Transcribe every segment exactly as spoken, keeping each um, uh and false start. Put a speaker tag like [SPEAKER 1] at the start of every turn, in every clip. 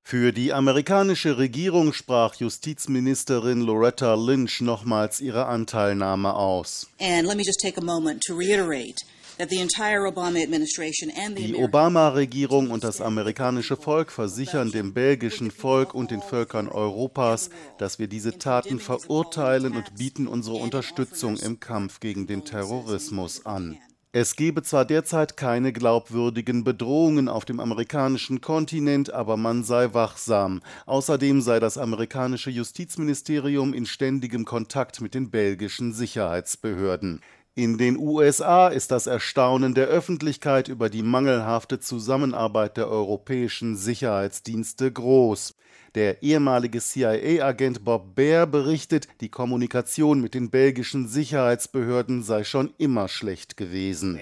[SPEAKER 1] Für die amerikanische Regierung sprach Justizministerin Loretta Lynch nochmals ihre Anteilnahme aus.
[SPEAKER 2] And let me just take a moment to reiterate that the entire Obama administration and the
[SPEAKER 1] Die
[SPEAKER 2] American
[SPEAKER 1] Obama-Regierung und das amerikanische Volk versichern dem belgischen Volk und den Völkern Europas, dass wir diese Taten verurteilen und bieten unsere Unterstützung im Kampf gegen den Terrorismus an. Es gebe zwar derzeit keine glaubwürdigen Bedrohungen auf dem amerikanischen Kontinent, aber man sei wachsam. Außerdem sei das amerikanische Justizministerium in ständigem Kontakt mit den belgischen Sicherheitsbehörden. In den U S A ist das Erstaunen der Öffentlichkeit über die mangelhafte Zusammenarbeit der europäischen Sicherheitsdienste groß. Der ehemalige C I A-Agent Bob Baer berichtet, die Kommunikation mit den belgischen Sicherheitsbehörden sei schon immer schlecht gewesen.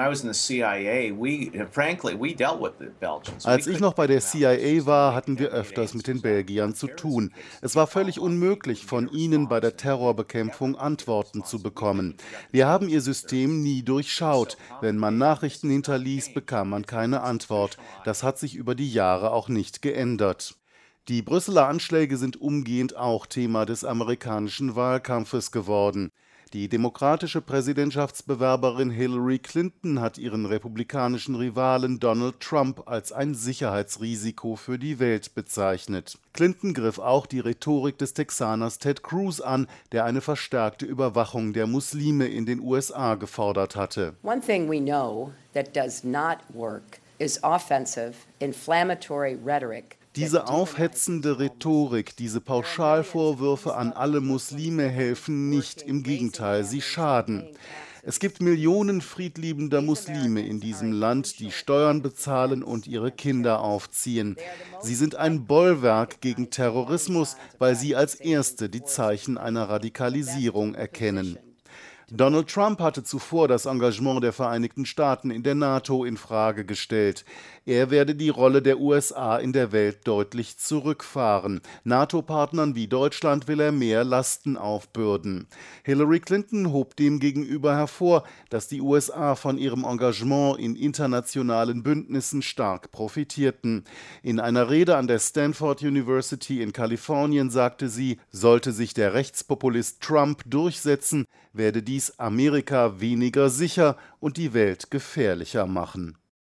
[SPEAKER 1] Als ich noch bei der C I A war, hatten wir öfters mit den Belgiern zu tun. Es war völlig unmöglich, von ihnen bei der Terrorbekämpfung Antworten zu bekommen. Wir haben ihr System nie durchschaut. Wenn man Nachrichten hinterließ, bekam man keine Antwort. Das hat sich über die Jahre auch nicht geändert. Die Brüsseler Anschläge sind umgehend auch Thema des amerikanischen Wahlkampfes geworden. Die demokratische Präsidentschaftsbewerberin Hillary Clinton hat ihren republikanischen Rivalen Donald Trump als ein Sicherheitsrisiko für die Welt bezeichnet. Clinton griff auch die Rhetorik des Texaners Ted Cruz an, der eine verstärkte Überwachung der Muslime in den U S A gefordert hatte.
[SPEAKER 3] One thing we know that does not work is offensive, inflammatory rhetoric.
[SPEAKER 1] Diese aufhetzende Rhetorik, diese Pauschalvorwürfe an alle Muslime helfen nicht, im Gegenteil, sie schaden. Es gibt Millionen friedliebender Muslime in diesem Land, die Steuern bezahlen und ihre Kinder aufziehen. Sie sind ein Bollwerk gegen Terrorismus, weil sie als Erste die Zeichen einer Radikalisierung erkennen. Donald Trump hatte zuvor das Engagement der Vereinigten Staaten in der NATO in Frage gestellt. Er werde die Rolle der U S A in der Welt deutlich zurückfahren. NATO-Partnern wie Deutschland will er mehr Lasten aufbürden. Hillary Clinton hob demgegenüber hervor, dass die U S A von ihrem Engagement in internationalen Bündnissen stark profitierten. In einer Rede an der Stanford University in Kalifornien sagte sie, sollte sich der Rechtspopulist Trump durchsetzen, werde dies Amerika weniger sicher und die Welt gefährlicher machen.